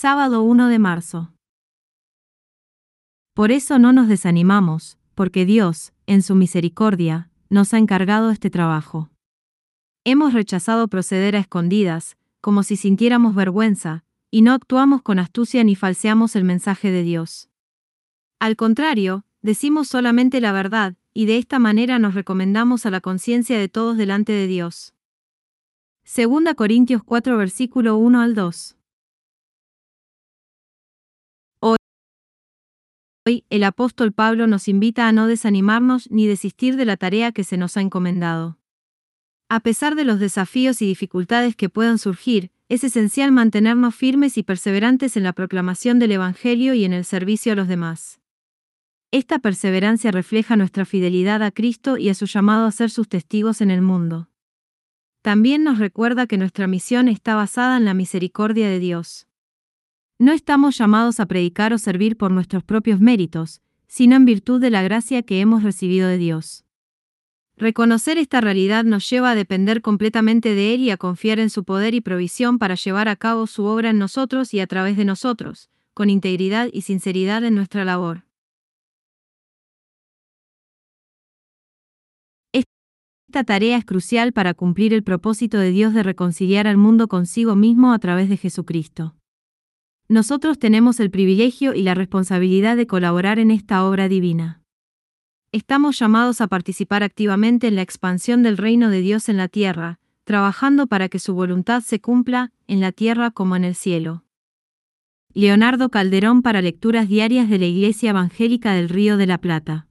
Sábado 1 de marzo. Por eso no nos desanimamos, porque Dios, en su misericordia, nos ha encargado este trabajo. Hemos rechazado proceder a escondidas, como si sintiéramos vergüenza, y no actuamos con astucia ni falseamos el mensaje de Dios. Al contrario, decimos solamente la verdad, y de esta manera nos recomendamos a la conciencia de todos delante de Dios. 2 Corintios 4 versículo 1 al 2. Hoy, el apóstol Pablo nos invita a no desanimarnos ni desistir de la tarea que se nos ha encomendado. A pesar de los desafíos y dificultades que puedan surgir, es esencial mantenernos firmes y perseverantes en la proclamación del Evangelio y en el servicio a los demás. Esta perseverancia refleja nuestra fidelidad a Cristo y a su llamado a ser sus testigos en el mundo. También nos recuerda que nuestra misión está basada en la misericordia de Dios. No estamos llamados a predicar o servir por nuestros propios méritos, sino en virtud de la gracia que hemos recibido de Dios. Reconocer esta realidad nos lleva a depender completamente de Él y a confiar en su poder y provisión para llevar a cabo su obra en nosotros y a través de nosotros, con integridad y sinceridad en nuestra labor. Esta tarea es crucial para cumplir el propósito de Dios de reconciliar al mundo consigo mismo a través de Jesucristo. Nosotros tenemos el privilegio y la responsabilidad de colaborar en esta obra divina. Estamos llamados a participar activamente en la expansión del reino de Dios en la tierra, trabajando para que su voluntad se cumpla, en la tierra como en el cielo. Leonardo Calderón para Lecturas Diarias de la Iglesia Evangélica del Río de la Plata.